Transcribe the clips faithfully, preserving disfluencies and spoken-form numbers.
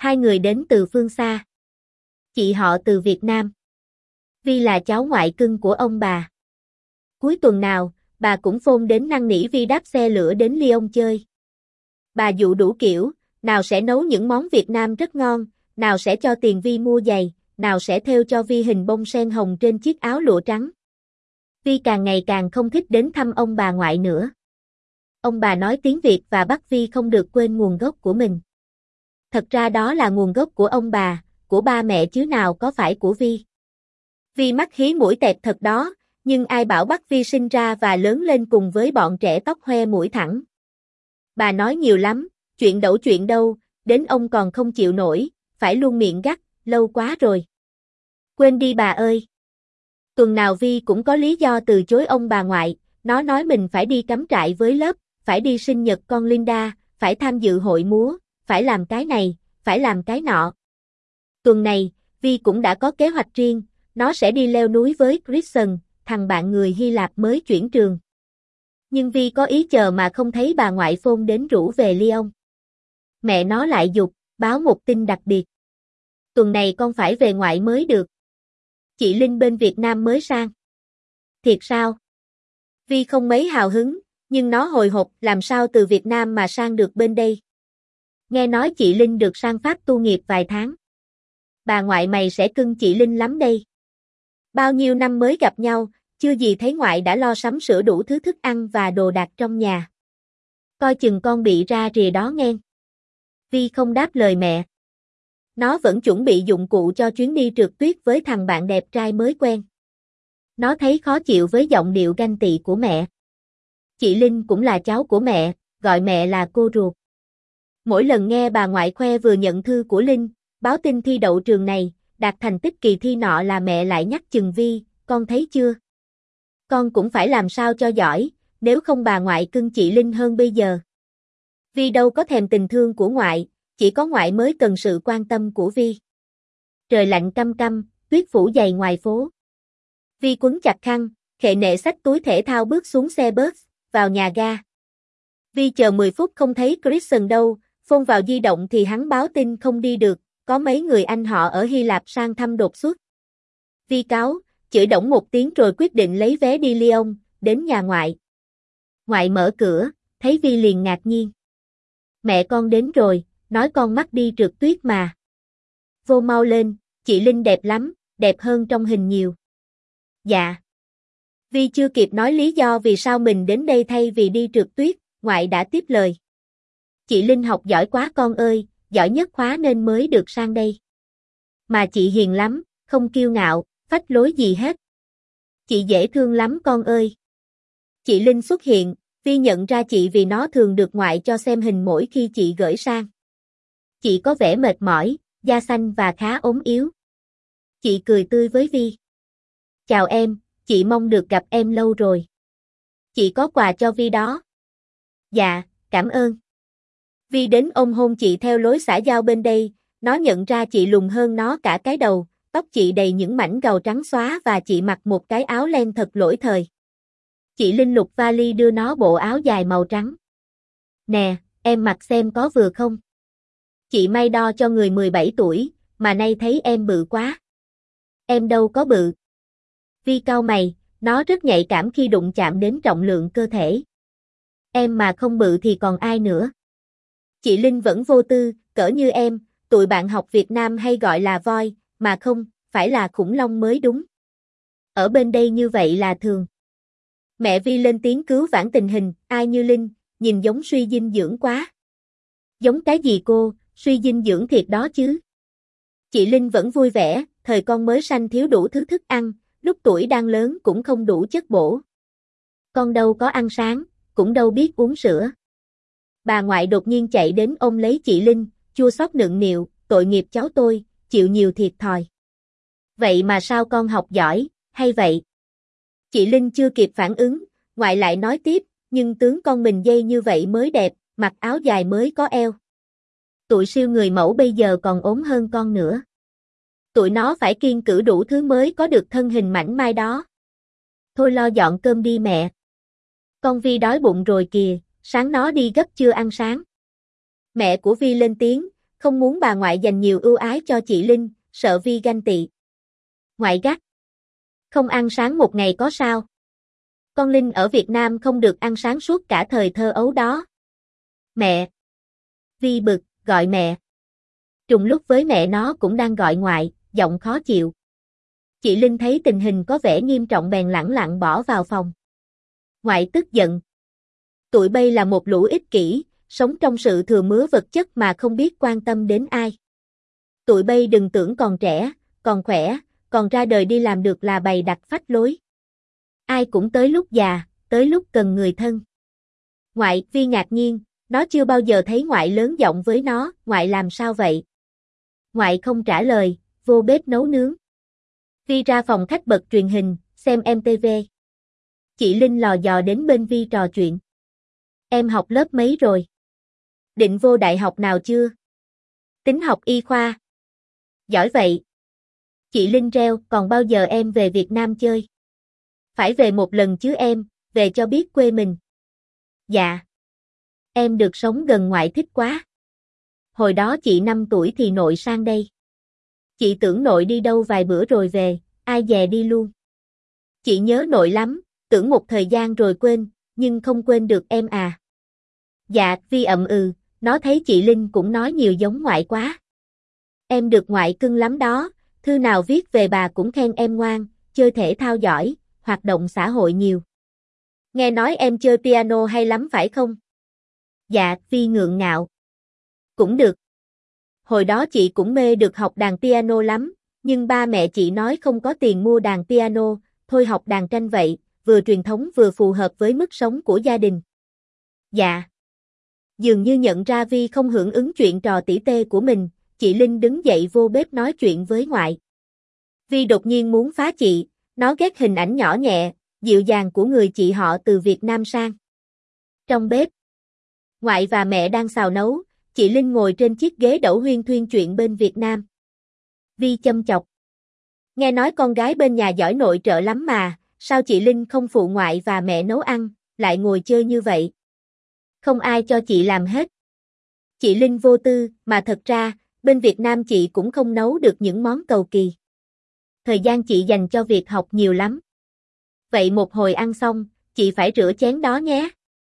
Hai người đến từ phương xa. Chị họ từ Việt Nam. Vi là cháu ngoại cưng của ông bà. Cuối tuần nào, bà cũng phone đến năn nỉ Vi đáp xe lửa đến Lyon chơi. Bà dụ đủ kiểu, nào sẽ nấu những món Việt Nam rất ngon, nào sẽ cho tiền Vi mua giày, nào sẽ thêu cho Vi hình bông sen hồng trên chiếc áo lụa trắng. Vi càng ngày càng không thích đến thăm ông bà ngoại nữa. Ông bà nói tiếng Việt và bắt Vi không được quên nguồn gốc của mình. Thật ra đó là nguồn gốc của ông bà, của ba mẹ chứ nào có phải của Vi. Vi mắc hí mũi tẹt thật đó, nhưng ai bảo bắt Vi sinh ra và lớn lên cùng với bọn trẻ tóc hoe mũi thẳng. Bà nói nhiều lắm, chuyện đẩu chuyện đâu, đến ông còn không chịu nổi, phải luôn miệng gắt, lâu quá rồi. Quên đi bà ơi. Tuần nào Vi cũng có lý do từ chối ông bà ngoại, nó nói mình phải đi cắm trại với lớp, phải đi sinh nhật con Linda, phải tham dự hội múa, phải làm cái này, phải làm cái nọ. Tuần này, Vi cũng đã có kế hoạch riêng, nó sẽ đi leo núi với Christian, thằng bạn người Hy Lạp mới chuyển trường. Nhưng Vi có ý chờ mà không thấy bà ngoại phone đến rủ về Lyon. Mẹ nó lại giục, báo một tin đặc biệt. Tuần này con phải về ngoại mới được. Chị Linh bên Việt Nam mới sang. Thiệt sao? Vi không mấy hào hứng, nhưng nó hồi hộp làm sao từ Việt Nam mà sang được bên đây. Nghe nói chị Linh được sang Pháp tu nghiệp vài tháng. Bà ngoại mày sẽ cưng chị Linh lắm đây. Bao nhiêu năm mới gặp nhau, chưa gì thấy ngoại đã lo sắm sửa đủ thứ thức ăn và đồ đạc trong nhà. Coi chừng con bị ra rìa đó nghe. Vi không đáp lời mẹ. Nó vẫn chuẩn bị dụng cụ cho chuyến đi trượt tuyết với thằng bạn đẹp trai mới quen. Nó thấy khó chịu với giọng điệu ganh tị của mẹ. Chị Linh cũng là cháu của mẹ, gọi mẹ là cô ruột. Mỗi lần nghe bà ngoại khoe vừa nhận thư của Linh, báo tin thi đậu trường này, đạt thành tích kỳ thi nọ là mẹ lại nhắc chừng Vi, con thấy chưa? Con cũng phải làm sao cho giỏi, nếu không bà ngoại cưng chị Linh hơn bây giờ. Vi đâu có thèm tình thương của ngoại, chỉ có ngoại mới cần sự quan tâm của Vi. Trời lạnh căm căm, tuyết phủ dày ngoài phố. Vi quấn chặt khăn, khệ nệ xách túi thể thao bước xuống xe bus, vào nhà ga. Vi chờ mười phút không thấy Christian đâu, phone vào di động thì hắn báo tin không đi được, có mấy người anh họ ở Hy Lạp sang thăm đột xuất. Vi cáu, chửi đổng một tiếng rồi quyết định lấy vé đi Lyon, đến nhà ngoại. Ngoại mở cửa, thấy Vi liền ngạc nhiên. Mẹ con đến rồi, nói con mắc đi trượt tuyết mà. Vô mau lên, chị Linh đẹp lắm, đẹp hơn trong hình nhiều. Dạ. Vi chưa kịp nói lý do vì sao mình đến đây thay vì đi trượt tuyết, ngoại đã tiếp lời. Chị Linh học giỏi quá con ơi, giỏi nhất khóa nên mới được sang đây. Mà chị hiền lắm, không kiêu ngạo, phách lối gì hết. Chị dễ thương lắm con ơi. Chị Linh xuất hiện, Vi nhận ra chị vì nó thường được ngoại cho xem hình mỗi khi chị gửi sang. Chị có vẻ mệt mỏi, da xanh và khá ốm yếu. Chị cười tươi với Vi. Chào em, chị mong được gặp em lâu rồi. Chị có quà cho Vi đó. Dạ, cảm ơn. Vi đến ôm hôn chị theo lối xã giao bên đây, nó nhận ra chị lùn hơn nó cả cái đầu, tóc chị đầy những mảnh gầu trắng xóa và chị mặc một cái áo len thật lỗi thời. Chị Linh lục vali đưa nó bộ áo dài màu trắng. Nè, em mặc xem có vừa không? Chị may đo cho người mười bảy tuổi, mà nay thấy em bự quá. Em đâu có bự. Vi cau mày, nó rất nhạy cảm khi đụng chạm đến trọng lượng cơ thể. Em mà không bự thì còn ai nữa. Chị Linh vẫn vô tư, cỡ như em, tụi bạn học Việt Nam hay gọi là voi, mà không, phải là khủng long mới đúng. Ở bên đây như vậy là thường. Mẹ Vi lên tiếng cứu vãn tình hình, ai như Linh, nhìn giống suy dinh dưỡng quá. Giống cái gì cô, suy dinh dưỡng thiệt đó chứ. Chị Linh vẫn vui vẻ, thời con mới sanh thiếu đủ thứ thức ăn, lúc tuổi đang lớn cũng không đủ chất bổ. Con đâu có ăn sáng, cũng đâu biết uống sữa. Bà ngoại đột nhiên chạy đến ôm lấy chị Linh, chua xót nựng nịu, tội nghiệp cháu tôi, chịu nhiều thiệt thòi. Vậy mà sao con học giỏi, hay vậy? Chị Linh chưa kịp phản ứng, ngoại lại nói tiếp, nhưng tướng con mình dây như vậy mới đẹp, mặc áo dài mới có eo. Tụi siêu người mẫu bây giờ còn ốm hơn con nữa. Tụi nó phải kiêng cữ đủ thứ mới có được thân hình mảnh mai đó. Thôi lo dọn cơm đi mẹ. Con Vi đói bụng rồi kìa, sáng nó đi gấp chưa ăn sáng. Mẹ của Vi lên tiếng, không muốn bà ngoại dành nhiều ưu ái cho chị Linh, sợ Vi ganh tị. Ngoại gắt. Không ăn sáng một ngày có sao? Con Linh ở Việt Nam không được ăn sáng suốt cả thời thơ ấu đó. Mẹ. Vi bực, gọi mẹ. Trùng lúc với mẹ nó cũng đang gọi ngoại, giọng khó chịu. Chị Linh thấy tình hình có vẻ nghiêm trọng bèn lẳng lặng bỏ vào phòng. Ngoại tức giận. Tụi bay là một lũ ích kỷ, sống trong sự thừa mứa vật chất mà không biết quan tâm đến ai. Tụi bay đừng tưởng còn trẻ, còn khỏe, còn ra đời đi làm được là bày đặt phách lối. Ai cũng tới lúc già, tới lúc cần người thân. Ngoại, Vi ngạc nhiên, nó chưa bao giờ thấy ngoại lớn giọng với nó, ngoại làm sao vậy? Ngoại không trả lời, vô bếp nấu nướng. Vi ra phòng khách bật truyền hình, xem em tê vê. Chị Linh lò dò đến bên Vi trò chuyện. Em học lớp mấy rồi? Định vô đại học nào chưa? Tính học y khoa. Giỏi vậy. Chị Linh reo, còn bao giờ em về Việt Nam chơi? Phải về một lần chứ em, về cho biết quê mình. Dạ. Em được sống gần ngoại thích quá. Hồi đó chị năm tuổi thì nội sang đây. Chị tưởng nội đi đâu vài bữa rồi về, ai dè đi luôn. Chị nhớ nội lắm, tưởng một thời gian rồi quên, nhưng không quên được em à. Dạ, Vi ậm ừ, nó thấy chị Linh cũng nói nhiều giống ngoại quá. Em được ngoại cưng lắm đó, thư nào viết về bà cũng khen em ngoan, chơi thể thao giỏi, hoạt động xã hội nhiều. Nghe nói em chơi piano hay lắm phải không? Dạ, Vi ngượng ngạo. Cũng được. Hồi đó chị cũng mê được học đàn piano lắm, nhưng ba mẹ chị nói không có tiền mua đàn piano, thôi học đàn tranh vậy, vừa truyền thống vừa phù hợp với mức sống của gia đình. Dạ. Dường như nhận ra Vi không hưởng ứng chuyện trò tỉ tê của mình, chị Linh đứng dậy vô bếp nói chuyện với ngoại. Vi đột nhiên muốn phá chị, nó ghét hình ảnh nhỏ nhẹ, dịu dàng của người chị họ từ Việt Nam sang. Trong bếp, ngoại và mẹ đang xào nấu, chị Linh ngồi trên chiếc ghế đẩu huyên thuyên chuyện bên Việt Nam. Vi châm chọc. Nghe nói con gái bên nhà giỏi nội trợ lắm mà, sao chị Linh không phụ ngoại và mẹ nấu ăn, lại ngồi chơi như vậy? Không ai cho chị làm hết. Chị Linh vô tư, mà thật ra, bên Việt Nam chị cũng không nấu được những món cầu kỳ. Thời gian chị dành cho việc học nhiều lắm. Vậy một hồi ăn xong, chị phải rửa chén đó nhé.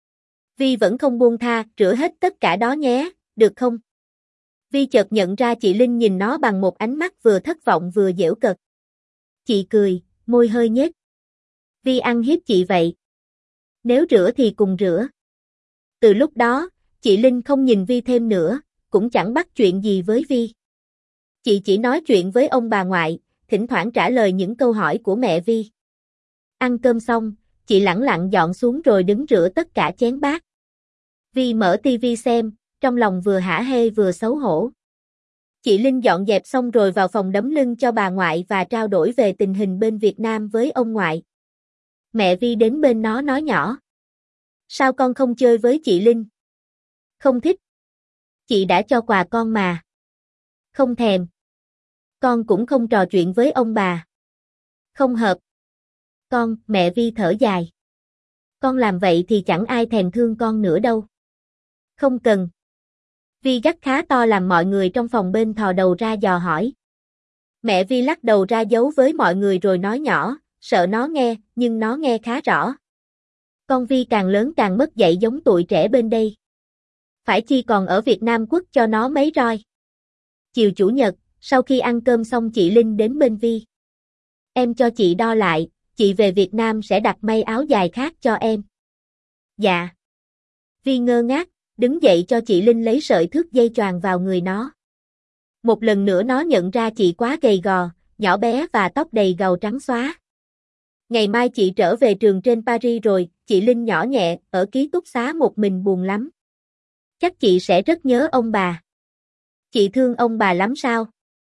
Vi vẫn không buông tha, rửa hết tất cả đó nhé, được không? Vi chợt nhận ra chị Linh nhìn nó bằng một ánh mắt vừa thất vọng vừa giễu cợt. Chị cười, môi hơi nhếch. Vi ăn hiếp chị vậy. Nếu rửa thì cùng rửa. Từ lúc đó, chị Linh không nhìn Vi thêm nữa, cũng chẳng bắt chuyện gì với Vi. Chị chỉ nói chuyện với ông bà ngoại, thỉnh thoảng trả lời những câu hỏi của mẹ Vi. Ăn cơm xong, chị lẳng lặng dọn xuống rồi đứng rửa tất cả chén bát. Vi mở tivi xem, trong lòng vừa hả hê vừa xấu hổ. Chị Linh dọn dẹp xong rồi vào phòng đấm lưng cho bà ngoại và trao đổi về tình hình bên Việt Nam với ông ngoại. Mẹ Vi đến bên nó nói nhỏ. Sao con không chơi với chị Linh? Không thích. Chị đã cho quà con mà. Không thèm. Con cũng không trò chuyện với ông bà. Không hợp. Con, mẹ Vi thở dài. Con làm vậy thì chẳng ai thèm thương con nữa đâu. Không cần. Vi gắt khá to làm mọi người trong phòng bên thò đầu ra dò hỏi. Mẹ Vi lắc đầu ra dấu với mọi người rồi nói nhỏ, sợ nó nghe, nhưng nó nghe khá rõ. Con Vi càng lớn càng mất dạy giống tụi trẻ bên đây. Phải chi còn ở Việt Nam quất cho nó mấy roi. Chiều chủ nhật, sau khi ăn cơm xong chị Linh đến bên Vi. Em cho chị đo lại, chị về Việt Nam sẽ đặt may áo dài khác cho em. Dạ. Vi ngơ ngác, đứng dậy cho chị Linh lấy sợi thước dây choàng vào người nó. Một lần nữa nó nhận ra chị quá gầy gò, nhỏ bé và tóc đầy gầu trắng xóa. Ngày mai chị trở về trường trên Paris rồi, chị Linh nhỏ nhẹ, ở ký túc xá một mình buồn lắm. Chắc chị sẽ rất nhớ ông bà. Chị thương ông bà lắm sao?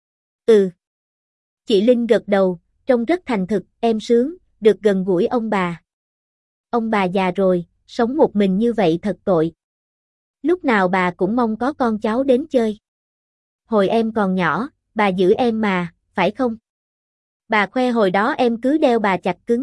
Ừ. Chị Linh gật đầu, trông rất thành thực, em sướng, được gần gũi ông bà. Ông bà già rồi, sống một mình như vậy thật tội. Lúc nào bà cũng mong có con cháu đến chơi. Hồi em còn nhỏ, bà giữ em mà, phải không? Bà khoe hồi đó em cứ đeo bà chặt cứng.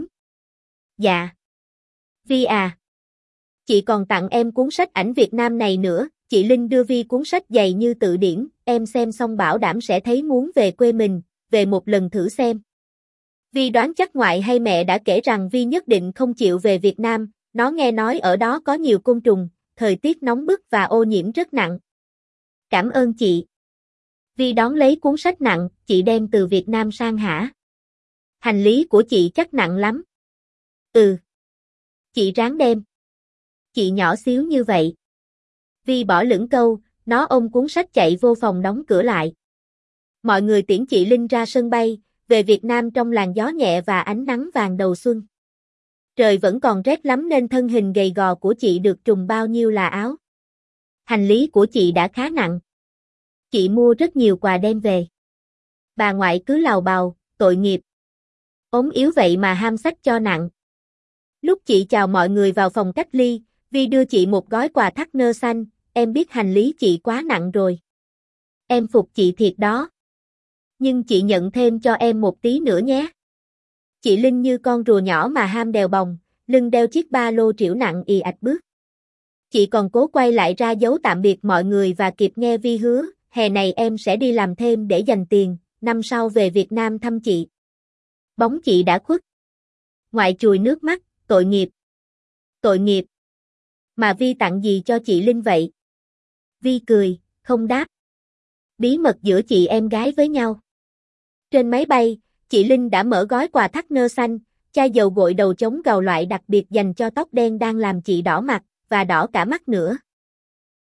Dạ. Vi à. Chị còn tặng em cuốn sách ảnh Việt Nam này nữa, chị Linh đưa Vi cuốn sách dày như tự điển, em xem xong bảo đảm sẽ thấy muốn về quê mình, về một lần thử xem. Vi đoán chắc ngoại hay mẹ đã kể rằng Vi nhất định không chịu về Việt Nam, nó nghe nói ở đó có nhiều côn trùng, thời tiết nóng bức và ô nhiễm rất nặng. Cảm ơn chị. Vi đón lấy cuốn sách nặng, chị đem từ Việt Nam sang hả? Hành lý của chị chắc nặng lắm. Ừ. Chị ráng đem. Chị nhỏ xíu như vậy. Vi bỏ lửng câu, nó ôm cuốn sách chạy vô phòng đóng cửa lại. Mọi người tiễn chị Linh ra sân bay, về Việt Nam trong làn gió nhẹ và ánh nắng vàng đầu xuân. Trời vẫn còn rét lắm nên thân hình gầy gò của chị được trùm bao nhiêu là áo. Hành lý của chị đã khá nặng. Chị mua rất nhiều quà đem về. Bà ngoại cứ lào bào, tội nghiệp. Ốm yếu vậy mà ham xách cho nặng. Lúc chị chào mọi người vào phòng cách ly, Vi đưa chị một gói quà thắt nơ xanh, em biết hành lý chị quá nặng rồi. Em phục chị thiệt đó. Nhưng chị nhận thêm cho em một tí nữa nhé. Chị Linh như con rùa nhỏ mà ham đèo bồng, lưng đeo chiếc ba lô trĩu nặng ì ạch bước. Chị còn cố quay lại ra dấu tạm biệt mọi người và kịp nghe Vi hứa, hè này em sẽ đi làm thêm để dành tiền, năm sau về Việt Nam thăm chị. Bóng chị đã khuất. Ngoại chùi nước mắt, tội nghiệp. Tội nghiệp. Mà Vi tặng gì cho chị Linh vậy? Vi cười, không đáp. Bí mật giữa chị em gái với nhau. Trên máy bay, chị Linh đã mở gói quà thắt nơ xanh, chai dầu gội đầu chống gào loại đặc biệt dành cho tóc đen đang làm chị đỏ mặt, và đỏ cả mắt nữa.